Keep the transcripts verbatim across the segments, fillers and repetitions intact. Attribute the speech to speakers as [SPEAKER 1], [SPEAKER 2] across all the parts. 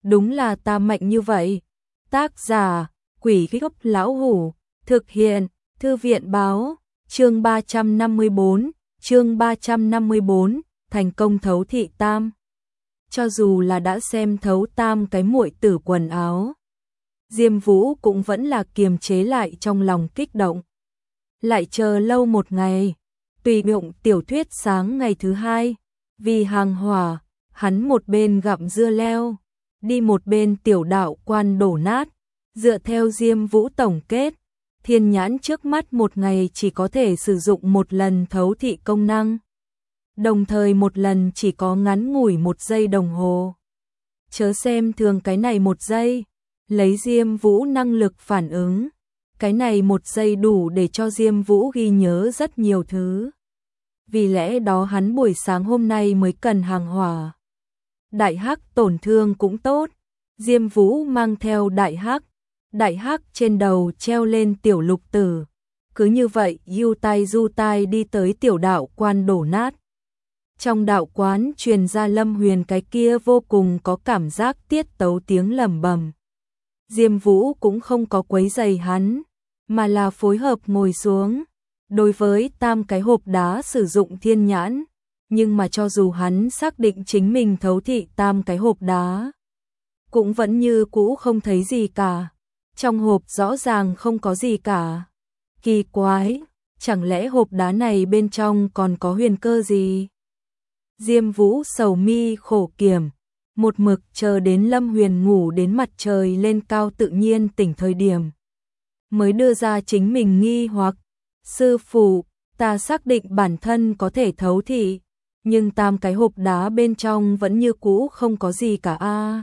[SPEAKER 1] đúng là ta mạnh như vậy. Tác giả, Quỷ Gốc Lão Hủ, thực hiện, Thư viện báo, chương ba trăm năm mươi bốn, chương ba trăm năm mươi bốn, thành công thấu thị tam. Cho dù là đã xem thấu tam cái muội tử quần áo, Diêm Vũ cũng vẫn là kiềm chế lại trong lòng kích động. Lại chờ lâu một ngày, tùy bụng tiểu thuyết sáng ngày thứ hai, vì hàng hỏa, hắn một bên gặm dưa leo, đi một bên tiểu đạo quan đổ nát, dựa theo Diêm Vũ tổng kết, thiên nhãn trước mắt một ngày chỉ có thể sử dụng một lần thấu thị công năng, đồng thời một lần chỉ có ngắn ngủi một giây đồng hồ. Chớ xem thường cái này một giây, lấy Diêm Vũ năng lực phản ứng, cái này một giây đủ để cho Diêm Vũ ghi nhớ rất nhiều thứ. Vì lẽ đó hắn buổi sáng hôm nay mới cần hàng hỏa. Đại hắc tổn thương cũng tốt, Diêm Vũ mang theo đại hắc, đại hắc trên đầu treo lên tiểu lục tử. Cứ như vậy ưu tai du tai đi tới tiểu đạo quan đổ nát. Trong đạo quán truyền ra Lâm Huyền cái kia vô cùng có cảm giác tiết tấu tiếng lẩm bẩm. Diêm Vũ cũng không có quấy rầy hắn, mà là phối hợp ngồi xuống. Đối với tam cái hộp đá sử dụng thiên nhãn, nhưng mà cho dù hắn xác định chính mình thấu thị tam cái hộp đá, cũng vẫn như cũ không thấy gì cả. Trong hộp rõ ràng không có gì cả. Kỳ quái, chẳng lẽ hộp đá này bên trong còn có huyền cơ gì? Diêm Vũ sầu mi khổ kiểm, một mực chờ đến Lâm Huyền ngủ đến mặt trời lên cao tự nhiên tỉnh thời điểm, mới đưa ra chính mình nghi hoặc. Sư phụ, ta xác định bản thân có thể thấu thị, nhưng tam cái hộp đá bên trong vẫn như cũ không có gì cả a.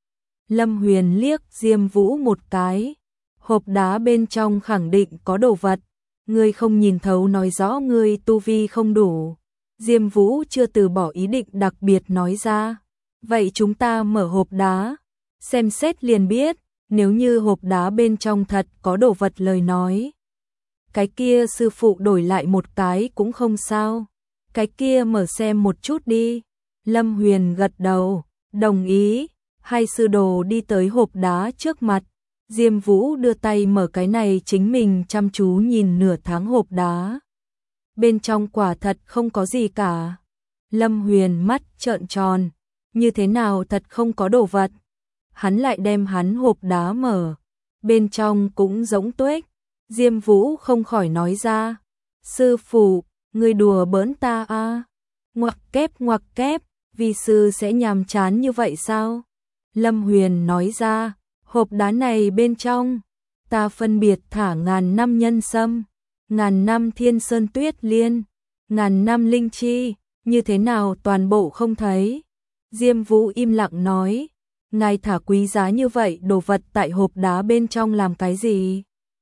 [SPEAKER 1] Lâm Huyền liếc Diêm Vũ một cái, hộp đá bên trong khẳng định có đồ vật, ngươi không nhìn thấu nói rõ ngươi tu vi không đủ. Diêm Vũ chưa từ bỏ ý định đặc biệt nói ra, vậy chúng ta mở hộp đá, xem xét liền biết, nếu như hộp đá bên trong thật có đồ vật lời nói. Cái kia sư phụ đổi lại một cái cũng không sao, cái kia mở xem một chút đi. Lâm Huyền gật đầu, đồng ý. Hai sư đồ đi tới hộp đá trước mặt, Diêm Vũ đưa tay mở cái này chính mình chăm chú nhìn nửa tháng hộp đá. Bên trong quả thật không có gì cả. Lâm Huyền mắt trợn tròn, như thế nào thật không có đồ vật. Hắn lại đem hắn hộp đá mở, bên trong cũng giống tuếch. Diêm Vũ không khỏi nói ra, sư phụ, ngươi đùa bỡn ta à? Ngoặc kép ngoặc kép, vi sư sẽ nhàm chán như vậy sao? Lâm Huyền nói ra, hộp đá này bên trong, ta phân biệt thả ngàn năm nhân sâm, ngàn năm thiên sơn tuyết liên, ngàn năm linh chi, như thế nào toàn bộ không thấy. Diêm Vũ im lặng nói, ngài thả quý giá như vậy đồ vật tại hộp đá bên trong làm cái gì?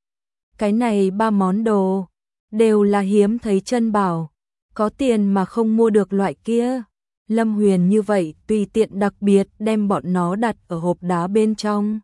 [SPEAKER 1] Cái này ba món đồ, đều là hiếm thấy chân bảo, có tiền mà không mua được loại kia. Lâm Huyền như vậy tùy tiện đặc biệt đem bọn nó đặt ở hộp đá bên trong,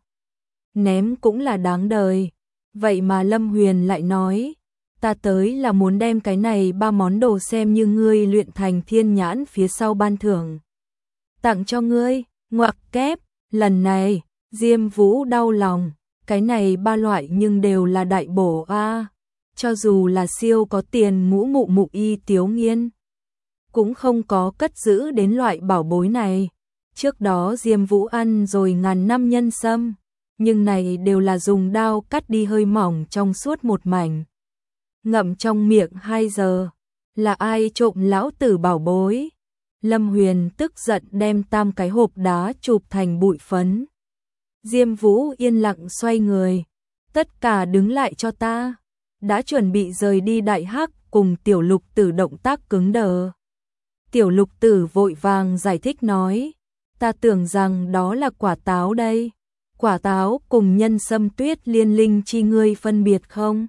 [SPEAKER 1] ném cũng là đáng đời. Vậy mà Lâm Huyền lại nói, ta tới là muốn đem cái này ba món đồ xem như ngươi luyện thành thiên nhãn phía sau ban thưởng, tặng cho ngươi. Ngoặc kép, lần này Diêm Vũ đau lòng, cái này ba loại nhưng đều là đại bổ a, cho dù là siêu có tiền ngũ mụ mụ y Tiếu Nghiên cũng không có cất giữ đến loại bảo bối này. Trước đó Diêm Vũ ăn rồi ngàn năm nhân sâm, nhưng này đều là dùng dao cắt đi hơi mỏng trong suốt một mảnh, ngậm trong miệng hai giờ. Là ai trộm lão tử bảo bối? Lâm Huyền tức giận đem tam cái hộp đá chụp thành bụi phấn. Diêm Vũ yên lặng xoay người, tất cả đứng lại cho ta. Đã chuẩn bị rời đi đại hắc cùng tiểu lục tử động tác cứng đờ. Tiểu lục tử vội vàng giải thích nói, ta tưởng rằng đó là quả táo đây. Quả táo cùng nhân sâm tuyết liên linh chi ngươi phân biệt không?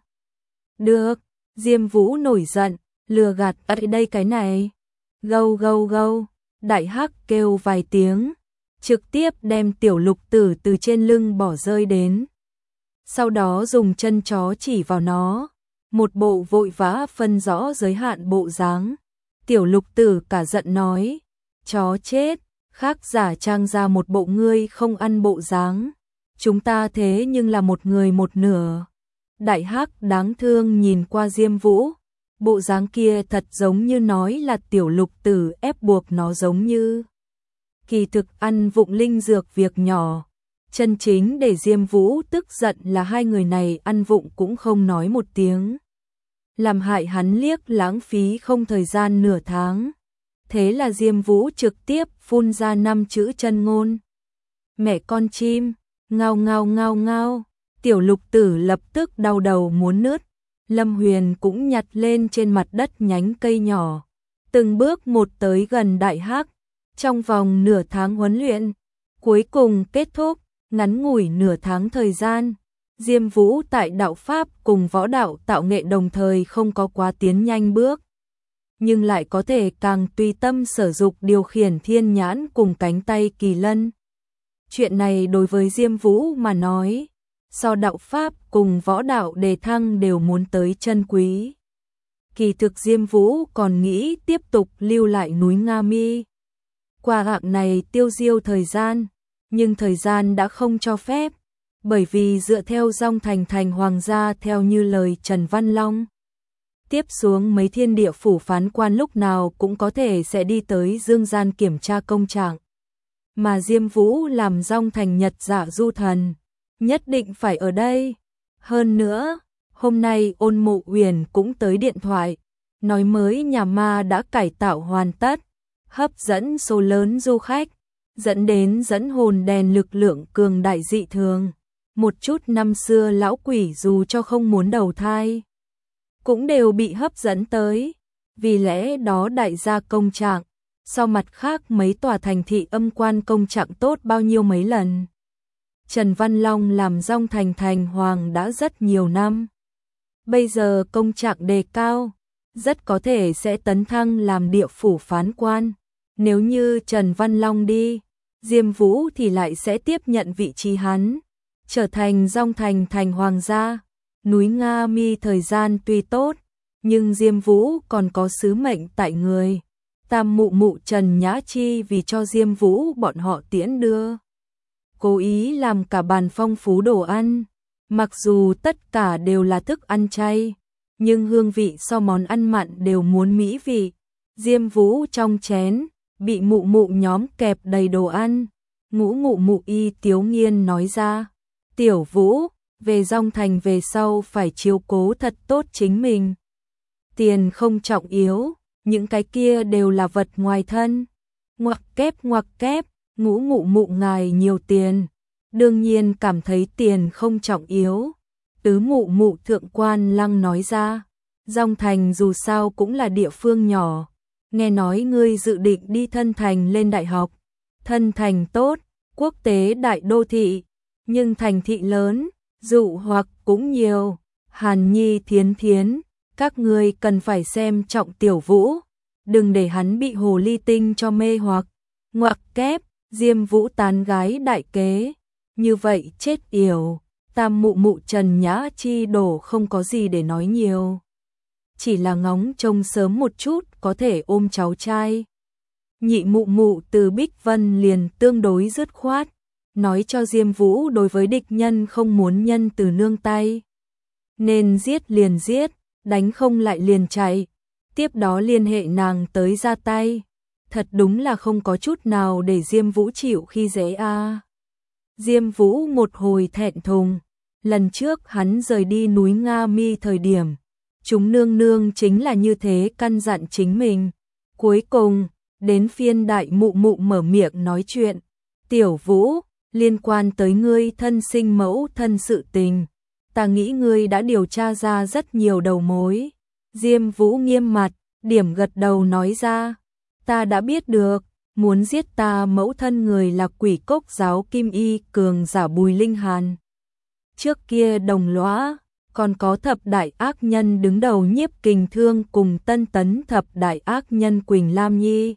[SPEAKER 1] Được. Diêm Vũ nổi giận, lừa gạt ở đây cái này. Gâu gâu gâu, đại hắc kêu vài tiếng, trực tiếp đem tiểu lục tử từ trên lưng bỏ rơi đến. Sau đó dùng chân chó chỉ vào nó, một bộ vội vã phân rõ giới hạn bộ dáng. Tiểu lục tử cả giận nói, chó chết, khác giả trang ra một bộ ngươi không ăn bộ dáng. Chúng ta thế nhưng là một người một nửa. Đại Hắc đáng thương nhìn qua Diêm Vũ, bộ dáng kia thật giống như nói là tiểu lục tử ép buộc nó giống như. Kỳ thực ăn vụng linh dược việc nhỏ, chân chính để Diêm Vũ tức giận là hai người này ăn vụng cũng không nói một tiếng. Làm hại hắn liếc lãng phí không thời gian nửa tháng. Thế là Diêm Vũ trực tiếp phun ra năm chữ chân ngôn. Mẹ con chim, ngao ngao ngao ngao, tiểu lục tử lập tức đau đầu muốn nứt. Lâm Huyền cũng nhặt lên trên mặt đất nhánh cây nhỏ, từng bước một tới gần Đại Hắc. Trong vòng nửa tháng huấn luyện, cuối cùng kết thúc, ngắn ngủi nửa tháng thời gian. Diêm Vũ tại đạo pháp cùng võ đạo tạo nghệ đồng thời không có quá tiến nhanh bước, nhưng lại có thể càng tùy tâm sở dục điều khiển thiên nhãn cùng cánh tay kỳ lân. Chuyện này đối với Diêm Vũ mà nói, so đạo pháp cùng võ đạo đề thăng đều muốn tới chân quý. Kỳ thực Diêm Vũ còn nghĩ tiếp tục lưu lại núi Nga Mi. Qua hạng này tiêu diêu thời gian, nhưng thời gian đã không cho phép, bởi vì dựa theo Dong Thành thành hoàng gia theo như lời Trần Văn Long. Tiếp xuống mấy thiên địa phủ phán quan lúc nào cũng có thể sẽ đi tới Dương Gian kiểm tra công trạng. Mà Diêm Vũ làm Dong Thành Nhật Dạ Du Thần, nhất định phải ở đây. Hơn nữa, hôm nay Ôn Mộ Uyển cũng tới điện thoại, nói mới nhà ma đã cải tạo hoàn tất, hấp dẫn số lớn du khách, dẫn đến dẫn hồn đèn lực lượng cường đại dị thường. Một chút năm xưa lão quỷ dù cho không muốn đầu thai, cũng đều bị hấp dẫn tới. Vì lẽ đó đại gia công trạng, so mặt khác mấy tòa thành thị âm quan công trạng tốt bao nhiêu mấy lần. Trần Văn Long làm Dong Thành thành hoàng đã rất nhiều năm. Bây giờ công trạng đề cao, rất có thể sẽ tấn thăng làm địa phủ phán quan. Nếu như Trần Văn Long đi, Diêm Vũ thì lại sẽ tiếp nhận vị trí hắn, trở thành Dong Thành thành hoàng gia. Núi Nga Mi thời gian tuy tốt, nhưng Diêm Vũ còn có sứ mệnh tại người. Tam mụ mụ Trần Nhã Chi vì cho Diêm Vũ bọn họ tiễn đưa, cố ý làm cả bàn phong phú đồ ăn. Mặc dù tất cả đều là thức ăn chay, nhưng hương vị so món ăn mặn đều muốn mỹ vị. Diêm Vũ trong chén, bị mụ mụ nhóm kẹp đầy đồ ăn. Ngũ mụ mụ Y Tiếu Nghiên nói ra, Tiểu Vũ, về Dong Thành về sau phải chiếu cố thật tốt chính mình. Tiền không trọng yếu, những cái kia đều là vật ngoài thân. Ngoặc kép ngoặc kép, ngũ mụ mụ ngài nhiều tiền, đương nhiên cảm thấy tiền không trọng yếu. Tứ mụ mụ thượng quan lăng nói ra, Dong Thành dù sao cũng là địa phương nhỏ, nghe nói ngươi dự định đi Thân Thành lên đại học. Thân Thành tốt, quốc tế đại đô thị, nhưng thành thị lớn, dụ hoặc cũng nhiều. Hàn Nhi Thiến Thiến, các ngươi cần phải xem trọng Tiểu Vũ, đừng để hắn bị hồ ly tinh cho mê hoặc. Ngoặc kép, Diêm Vũ tán gái đại kế, như vậy chết yểu. Tam mụ mụ Trần Nhã Chi đổ không có gì để nói nhiều, chỉ là ngóng trông sớm một chút có thể ôm cháu trai. Nhị mụ mụ Từ Bích Vân liền tương đối dứt khoát, nói cho Diêm Vũ đối với địch nhân không muốn nhân từ nương tay, nên giết liền giết, đánh không lại liền chạy, tiếp đó liên hệ nàng tới ra tay. Thật đúng là không có chút nào để Diêm Vũ chịu khi dễ a. À. Diêm Vũ một hồi thẹn thùng, lần trước hắn rời đi núi Nga Mi thời điểm, chúng nương nương chính là như thế căn dặn chính mình. Cuối cùng, đến phiên đại mụ mụ mở miệng nói chuyện. Tiểu Vũ, liên quan tới ngươi thân sinh mẫu thân sự tình, ta nghĩ ngươi đã điều tra ra rất nhiều đầu mối. Diêm Vũ nghiêm mặt, điểm gật đầu nói ra, ta đã biết được, muốn giết ta mẫu thân người là Quỷ Cốc giáo Kim Y cường giả Bùi Linh Hàn. Trước kia đồng lõa, còn có thập đại ác nhân đứng đầu Nhiếp Kình Thương cùng tân tấn thập đại ác nhân Quỳnh Lam Nhi.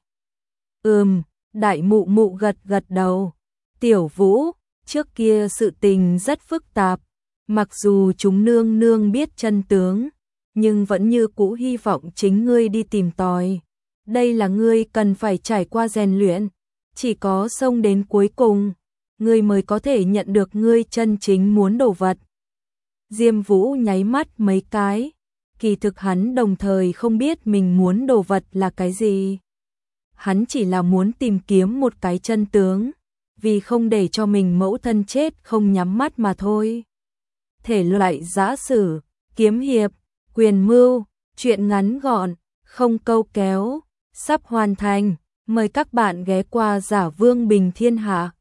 [SPEAKER 1] Ừm, đại mụ mụ gật gật đầu. Tiểu Vũ, trước kia sự tình rất phức tạp, mặc dù chúng nương nương biết chân tướng, nhưng vẫn như cũ hy vọng chính ngươi đi tìm tòi. Đây là ngươi cần phải trải qua rèn luyện. Chỉ có xông đến cuối cùng, ngươi mới có thể nhận được ngươi chân chính muốn đồ vật. Diêm Vũ nháy mắt mấy cái, kỳ thực hắn đồng thời không biết mình muốn đồ vật là cái gì. Hắn chỉ là muốn tìm kiếm một cái chân tướng, vì không để cho mình mẫu thân chết không nhắm mắt mà thôi. Thể loại giã sử, kiếm hiệp, quyền mưu, truyện ngắn gọn, không câu kéo, sắp hoàn thành. Mời các bạn ghé qua Giả Vương Bình Thiên Hạ.